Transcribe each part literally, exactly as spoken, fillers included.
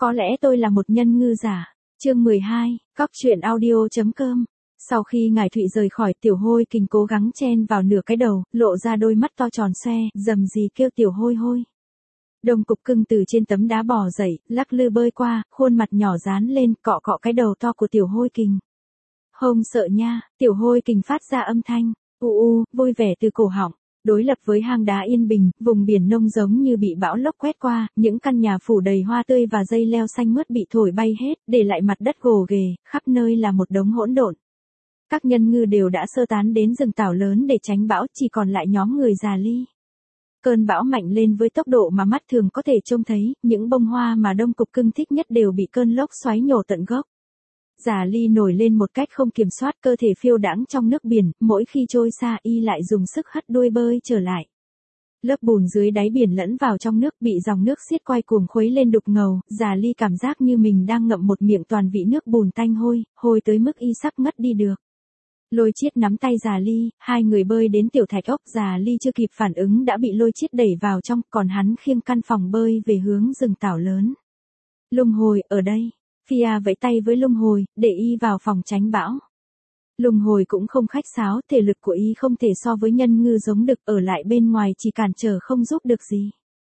Có lẽ tôi là một nhân ngư giả. Chương mười hai, cóc truyện audio.com. Sau khi Ngải Thụy rời khỏi, Tiểu Hôi Kình cố gắng chen vào nửa cái đầu, lộ ra đôi mắt to tròn xoe, rầm rì kêu Tiểu Hôi Hôi. Đông Cục Cưng từ trên tấm đá bò dậy, lắc lư bơi qua, khuôn mặt nhỏ dán lên, cọ cọ cái đầu to của Tiểu Hôi Kình. Hông sợ nha, Tiểu Hôi Kình phát ra âm thanh, u u, vui vẻ từ cổ họng. Đối lập với hang đá yên bình, vùng biển nông giống như bị bão lốc quét qua, những căn nhà phủ đầy hoa tươi và dây leo xanh mướt bị thổi bay hết, để lại mặt đất gồ ghề, khắp nơi là một đống hỗn độn. Các nhân ngư đều đã sơ tán đến rừng tảo lớn để tránh bão, chỉ còn lại nhóm người già Ly. Cơn bão mạnh lên với tốc độ mà mắt thường có thể trông thấy, những bông hoa mà Đông Cục Cưng thích nhất đều bị cơn lốc xoáy nhổ tận gốc. Già Ly nổi lên một cách không kiểm soát, cơ thể phiêu đãng trong nước biển, mỗi khi trôi xa y lại dùng sức hất đuôi bơi trở lại. Lớp bùn dưới đáy biển lẫn vào trong nước, bị dòng nước xiết quay cuồng khuấy lên đục ngầu, Già Ly cảm giác như mình đang ngậm một miệng toàn vị nước bùn tanh hôi, hôi tới mức y sắp ngất đi được. Lôi Chiết nắm tay Già Ly, hai người bơi đến tiểu thạch ốc, Già Ly chưa kịp phản ứng đã bị Lôi Chiết đẩy vào trong, còn hắn khiêng căn phòng bơi về hướng rừng tảo lớn. Lung Hồi, ở đây. Fia vẫy tay với Lung Hồi, để y vào phòng tránh bão. Lung Hồi cũng không khách sáo, thể lực của y không thể so với nhân ngư giống đực, ở lại bên ngoài chỉ cản trở không giúp được gì.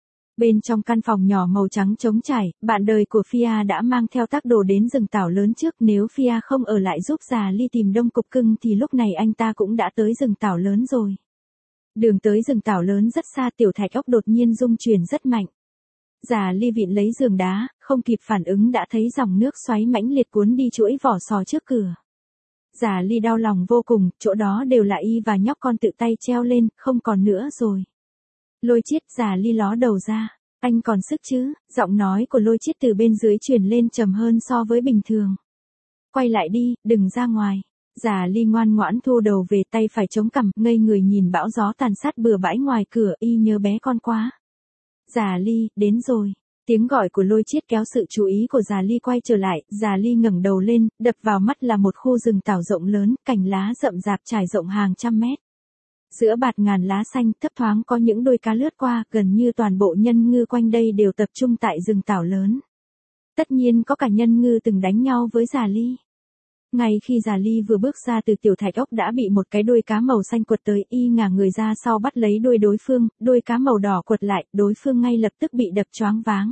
Bên trong căn phòng nhỏ màu trắng trống trải, bạn đời của Fia đã mang theo tác đồ đến rừng tảo lớn trước, nếu Fia không ở lại giúp Già Ly tìm Đông Cục Cưng thì lúc này anh ta cũng đã tới rừng tảo lớn rồi. Đường tới rừng tảo lớn rất xa, tiểu thạch ốc đột nhiên rung chuyển rất mạnh. Già Ly vịn lấy giường đá, không kịp phản ứng đã thấy dòng nước xoáy mãnh liệt cuốn đi chuỗi vỏ sò trước cửa. Già Ly đau lòng vô cùng, chỗ đó đều là y và nhóc con tự tay treo lên, không còn nữa rồi. Lôi Chiết, Già Ly ló đầu ra, anh còn sức chứ? Giọng nói của Lôi Chiết từ bên dưới truyền lên trầm hơn so với bình thường. Quay lại đi, đừng ra ngoài. Già Ly ngoan ngoãn thu đầu về, tay phải chống cằm, ngây người nhìn bão gió tàn sát bừa bãi ngoài cửa, y nhớ bé con quá. Già Ly, đến rồi. Tiếng gọi của Lôi Chiết kéo sự chú ý của Già Ly quay trở lại, Già Ly ngẩng đầu lên, đập vào mắt là một khu rừng tảo rộng lớn, cành lá rậm rạp trải rộng hàng trăm mét. Giữa bạt ngàn lá xanh, thấp thoáng có những đôi cá lướt qua, gần như toàn bộ nhân ngư quanh đây đều tập trung tại rừng tảo lớn. Tất nhiên có cả nhân ngư từng đánh nhau với Già Ly. Ngay khi Già Ly vừa bước ra từ tiểu thạch ốc đã bị một cái đuôi cá màu xanh quật tới, y ngả người ra sau bắt lấy đuôi đối phương, đuôi cá màu đỏ quật lại, đối phương ngay lập tức bị đập choáng váng.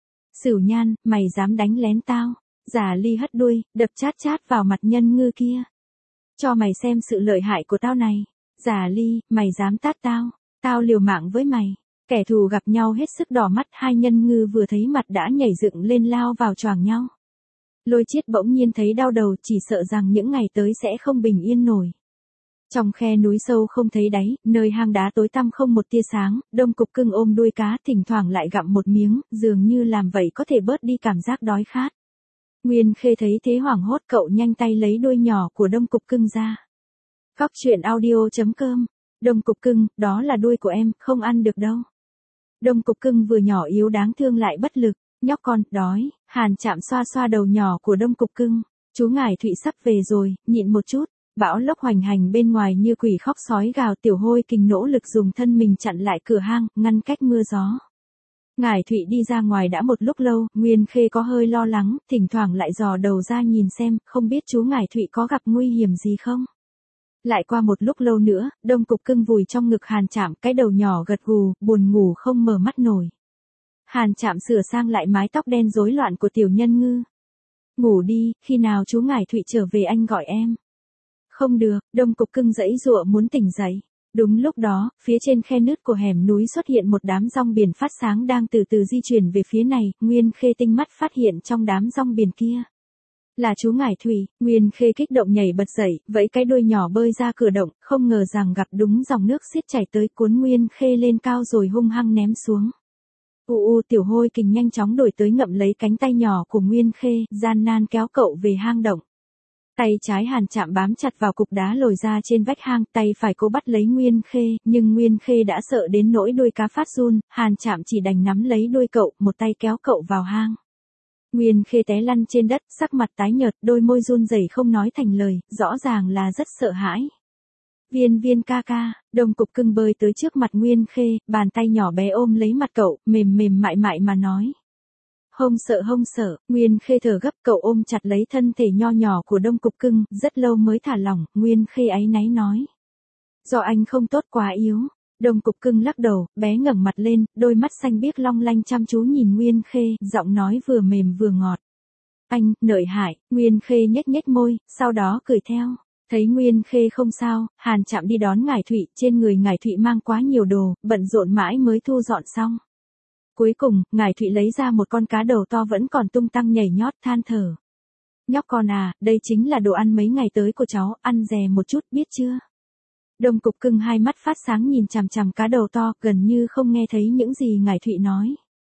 Sửu Nhan, mày dám đánh lén tao? Già Ly hất đuôi, đập chát chát vào mặt nhân ngư kia. Cho mày xem sự lợi hại của tao này. Già Ly, mày dám tát tao? Tao liều mạng với mày. Kẻ thù gặp nhau hết sức đỏ mắt, hai nhân ngư vừa thấy mặt đã nhảy dựng lên lao vào choàng nhau. Lôi Chiết bỗng nhiên thấy đau đầu, chỉ sợ rằng những ngày tới sẽ không bình yên nổi. Trong khe núi sâu không thấy đáy, nơi hang đá tối tăm không một tia sáng, Đông Cục Cưng ôm đuôi cá, thỉnh thoảng lại gặm một miếng, dường như làm vậy có thể bớt đi cảm giác đói khát. Nguyên Khê thấy thế hoảng hốt, cậu nhanh tay lấy đuôi nhỏ của Đông Cục Cưng ra. Cóc truyện audio.com. Đông Cục Cưng, đó là đuôi của em, không ăn được đâu. Đông Cục Cưng vừa nhỏ yếu đáng thương lại bất lực. Nhóc con, đói. Hàn Trạm xoa xoa đầu nhỏ của Đông Cục Cưng. Chú Ngải Thụy sắp về rồi, nhịn một chút. Bão lốc hoành hành bên ngoài như quỷ khóc sói gào, Tiểu Hôi Kình nỗ lực dùng thân mình chặn lại cửa hang, ngăn cách mưa gió. Ngải Thụy đi ra ngoài đã một lúc lâu, Nguyên Khê có hơi lo lắng, thỉnh thoảng lại dò đầu ra nhìn xem, không biết chú Ngải Thụy có gặp nguy hiểm gì không. Lại qua một lúc lâu nữa, Đông Cục Cưng vùi trong ngực Hàn Trạm, cái đầu nhỏ gật gù, buồn ngủ không mở mắt nổi. Hàn Trạm sửa sang lại mái tóc đen rối loạn của tiểu nhân ngư. Ngủ đi, khi nào chú Ngải Thụy trở về anh gọi em. Không được, Đông Cục Cưng giãy giụa muốn tỉnh dậy. Đúng lúc đó, phía trên khe nứt của hẻm núi xuất hiện một đám rong biển phát sáng đang từ từ di chuyển về phía này, Nguyên Khê tinh mắt phát hiện trong đám rong biển kia. Là chú Ngải Thụy. Nguyên Khê kích động nhảy bật dậy, vẫy cái đuôi nhỏ bơi ra cửa động, không ngờ rằng gặp đúng dòng nước xiết chảy tới, cuốn Nguyên Khê lên cao rồi hung hăng ném xuống. U u, Tiểu Hôi Kình nhanh chóng đổi tới ngậm lấy cánh tay nhỏ của Nguyên Khê, gian nan kéo cậu về hang động. Tay trái Hàn Trạm bám chặt vào cục đá lồi ra trên vách hang, tay phải cố bắt lấy Nguyên Khê, nhưng Nguyên Khê đã sợ đến nỗi đuôi cá phát run, Hàn Trạm chỉ đành nắm lấy đuôi cậu, một tay kéo cậu vào hang. Nguyên Khê té lăn trên đất, sắc mặt tái nhợt, đôi môi run rẩy không nói thành lời, rõ ràng là rất sợ hãi. Viên Viên ca ca, Đông Cục Cưng bơi tới trước mặt Nguyên Khê, bàn tay nhỏ bé ôm lấy mặt cậu, mềm mềm mại mại mà nói. Hông sợ hông sợ, Nguyên Khê thở gấp, cậu ôm chặt lấy thân thể nho nhỏ của Đông Cục Cưng, rất lâu mới thả lỏng. Nguyên Khê áy náy nói. Do anh không tốt quá yếu. Đông Cục Cưng lắc đầu, bé ngẩng mặt lên, đôi mắt xanh biếc long lanh chăm chú nhìn Nguyên Khê, giọng nói vừa mềm vừa ngọt. Anh, lợi hại. Nguyên Khê nhếch nhếch môi, sau đó cười theo. Thấy Nguyên Khê không sao, Hàn Trạm đi đón Ngải Thụy, trên người Ngải Thụy mang quá nhiều đồ, bận rộn mãi mới thu dọn xong. Cuối cùng, Ngải Thụy lấy ra một con cá đầu to vẫn còn tung tăng nhảy nhót, than thở. Nhóc con à, đây chính là đồ ăn mấy ngày tới của cháu, ăn dè một chút biết chưa? Đông Cục Cưng hai mắt phát sáng nhìn chằm chằm cá đầu to, gần như không nghe thấy những gì Ngải Thụy nói.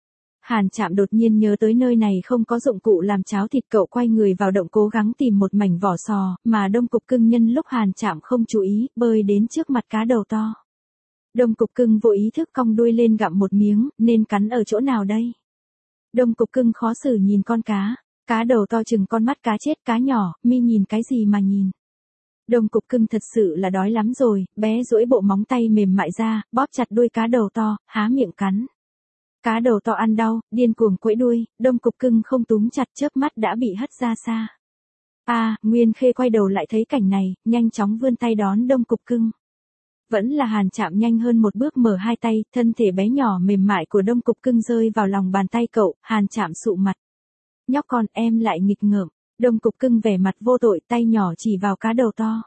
Hàn Trạm đột nhiên nhớ tới nơi này không có dụng cụ làm cháo thịt, cậu quay người vào động cố gắng tìm một mảnh vỏ sò, mà Đông Cục Cưng nhân lúc Hàn Trạm không chú ý, bơi đến trước mặt cá đầu to. Đông Cục Cưng vô ý thức cong đuôi lên gặm một miếng, nên cắn ở chỗ nào đây? Đông Cục Cưng khó xử nhìn con cá, cá đầu to chừng con mắt cá chết, cá nhỏ, mi nhìn cái gì mà nhìn? Đông Cục Cưng thật sự là đói lắm rồi, bé duỗi bộ móng tay mềm mại ra, bóp chặt đuôi cá đầu to, há miệng cắn. Cá đầu to ăn đau, điên cuồng quẫy đuôi, Đông Cục Cưng không túm chặt, chớp mắt đã bị hất ra xa. A, à, Nguyên Khê quay đầu lại thấy cảnh này, nhanh chóng vươn tay đón Đông Cục Cưng. Vẫn là Hàn Trạm nhanh hơn một bước mở hai tay, thân thể bé nhỏ mềm mại của Đông Cục Cưng rơi vào lòng bàn tay cậu, Hàn Trạm sụ mặt. Nhóc con, em lại nghịch ngợm. Đông Cục Cưng vẻ mặt vô tội, tay nhỏ chỉ vào cá đầu to.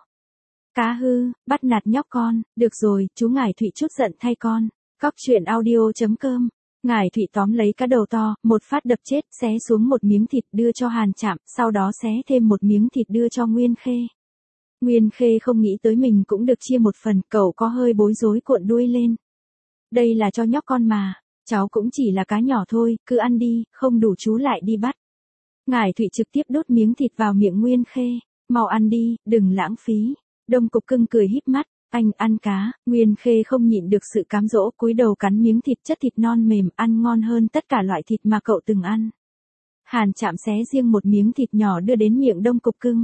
Cá hư, bắt nạt nhóc con, được rồi, chú Ngải Thụy chút giận thay con. Cóc truyện audio chấm com. Ngải Thụy tóm lấy cá đầu to, một phát đập chết, xé xuống một miếng thịt đưa cho Hàn Trạm, sau đó xé thêm một miếng thịt đưa cho Nguyên Khê. Nguyên Khê không nghĩ tới mình cũng được chia một phần, cậu có hơi bối rối cuộn đuôi lên. Đây là cho nhóc con mà, cháu cũng chỉ là cá nhỏ thôi, cứ ăn đi, không đủ chú lại đi bắt. Ngải Thụy trực tiếp đốt miếng thịt vào miệng Nguyên Khê, mau ăn đi, đừng lãng phí. Đông Cục Cưng cười híp mắt, anh ăn cá. Nguyên Khê không nhịn được sự cám dỗ, cúi đầu cắn miếng thịt, chất thịt non mềm, ăn ngon hơn tất cả loại thịt mà cậu từng ăn. Hàn Trạm xé riêng một miếng thịt nhỏ đưa đến miệng Đông Cục Cưng.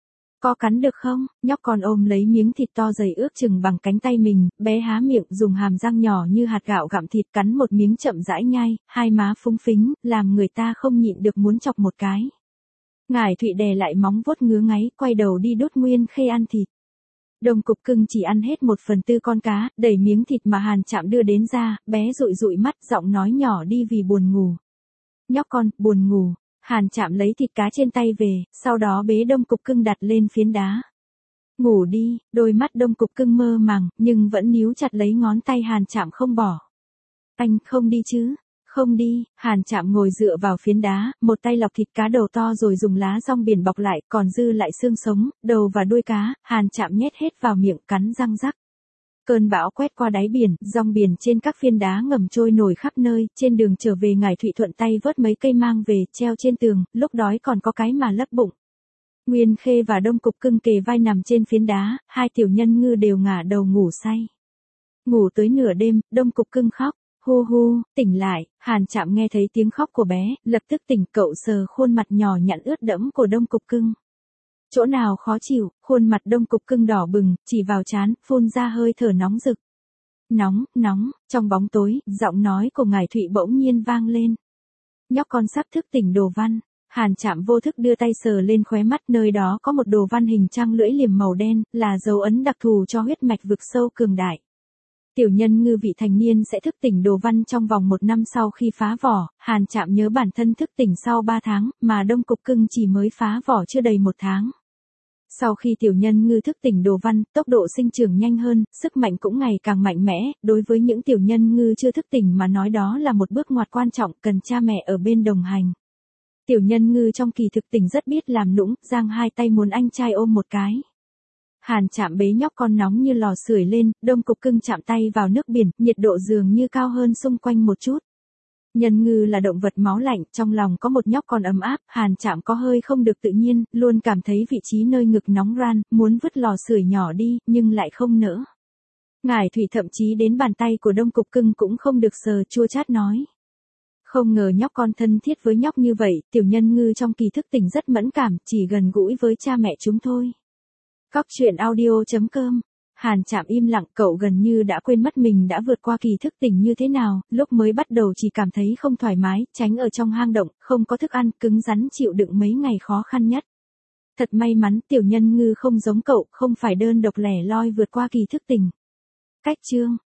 Có cắn được không? Nhóc con ôm lấy miếng thịt to dày ước chừng bằng cánh tay mình, bé há miệng dùng hàm răng nhỏ như hạt gạo gặm thịt, cắn một miếng chậm rãi nhai, hai má phúng phính, làm người ta không nhịn được muốn chọc một cái. Ngải Thụy đè lại móng vuốt ngứa ngáy, quay đầu đi đút Nguyên Khê ăn thịt. Đông Cục Cưng chỉ ăn hết một phần tư con cá, đẩy miếng thịt mà Hàn Trạm đưa đến ra, bé dụi dụi mắt, giọng nói nhỏ đi vì buồn ngủ. Nhóc con, buồn ngủ. Hàn Trạm lấy thịt cá trên tay về, sau đó bế Đông Cục Cưng đặt lên phiến đá. Ngủ đi, đôi mắt Đông Cục Cưng mơ màng, nhưng vẫn níu chặt lấy ngón tay Hàn Trạm không bỏ. Anh không đi chứ? Không đi. Hàn Trạm ngồi dựa vào phiến đá, một tay lọc thịt cá đầu to rồi dùng lá rong biển bọc lại, còn dư lại xương sống, đầu và đuôi cá, Hàn Trạm nhét hết vào miệng, cắn răng rắc. Cơn bão quét qua đáy biển, rong biển trên các phiến đá ngầm trôi nổi khắp nơi, trên đường trở về Ngải Thụy thuận tay vớt mấy cây mang về, treo trên tường, lúc đói còn có cái mà lấp bụng. Nguyên Khê và Đông Cục Cưng kề vai nằm trên phiến đá, hai tiểu nhân ngư đều ngả đầu ngủ say. Ngủ tới nửa đêm, Đông Cục Cưng khóc, hu hu, tỉnh lại. Hàn Trạm nghe thấy tiếng khóc của bé, lập tức tỉnh, cậu sờ khuôn mặt nhỏ nhẵn ướt đẫm của Đông Cục Cưng. Chỗ nào khó chịu? Khuôn mặt Đông Cục Cưng đỏ bừng, chỉ vào trán, phun ra hơi thở nóng rực. Nóng, nóng. Trong bóng tối, giọng nói của Ngải Thụy bỗng nhiên vang lên. Nhóc con sắp thức tỉnh đồ văn. Hàn Trạm vô thức đưa tay sờ lên khóe mắt, nơi đó có một đồ văn hình trăng lưỡi liềm màu đen, là dấu ấn đặc thù cho huyết mạch vực sâu cường đại. Tiểu nhân ngư vị thành niên sẽ thức tỉnh đồ văn trong vòng một năm sau khi phá vỏ. Hàn Trạm nhớ bản thân thức tỉnh sau ba tháng, mà Đông Cục Cưng chỉ mới phá vỏ chưa đầy một tháng. Sau khi tiểu nhân ngư thức tỉnh đồ văn, tốc độ sinh trưởng nhanh hơn, sức mạnh cũng ngày càng mạnh mẽ, đối với những tiểu nhân ngư chưa thức tỉnh mà nói đó là một bước ngoặt quan trọng, cần cha mẹ ở bên đồng hành. Tiểu nhân ngư trong kỳ thực tỉnh rất biết làm nũng, giang hai tay muốn anh trai ôm một cái. Hàn Trạm bế nhóc con nóng như lò sưởi lên, Đông Cục Cưng chạm tay vào nước biển, nhiệt độ dường như cao hơn xung quanh một chút. Nhân ngư là động vật máu lạnh, trong lòng có một nhóc con ấm áp, Hàn Trạm có hơi không được tự nhiên, luôn cảm thấy vị trí nơi ngực nóng ran, muốn vứt lò sưởi nhỏ đi, nhưng lại không nỡ. Ngải Thụy thậm chí đến bàn tay của Đông Cục Cưng cũng không được sờ, chua chát nói. Không ngờ nhóc con thân thiết với nhóc như vậy, tiểu nhân ngư trong kỳ thức tỉnh rất mẫn cảm, chỉ gần gũi với cha mẹ chúng thôi. Cóc truyện audio chấm com Hàn Trạm im lặng, cậu gần như đã quên mất mình đã vượt qua kỳ thức tỉnh như thế nào, lúc mới bắt đầu chỉ cảm thấy không thoải mái, tránh ở trong hang động, không có thức ăn, cứng rắn chịu đựng mấy ngày khó khăn nhất. Thật may mắn Tiểu Nhân Ngư không giống cậu, không phải đơn độc lẻ loi vượt qua kỳ thức tỉnh. Cách chương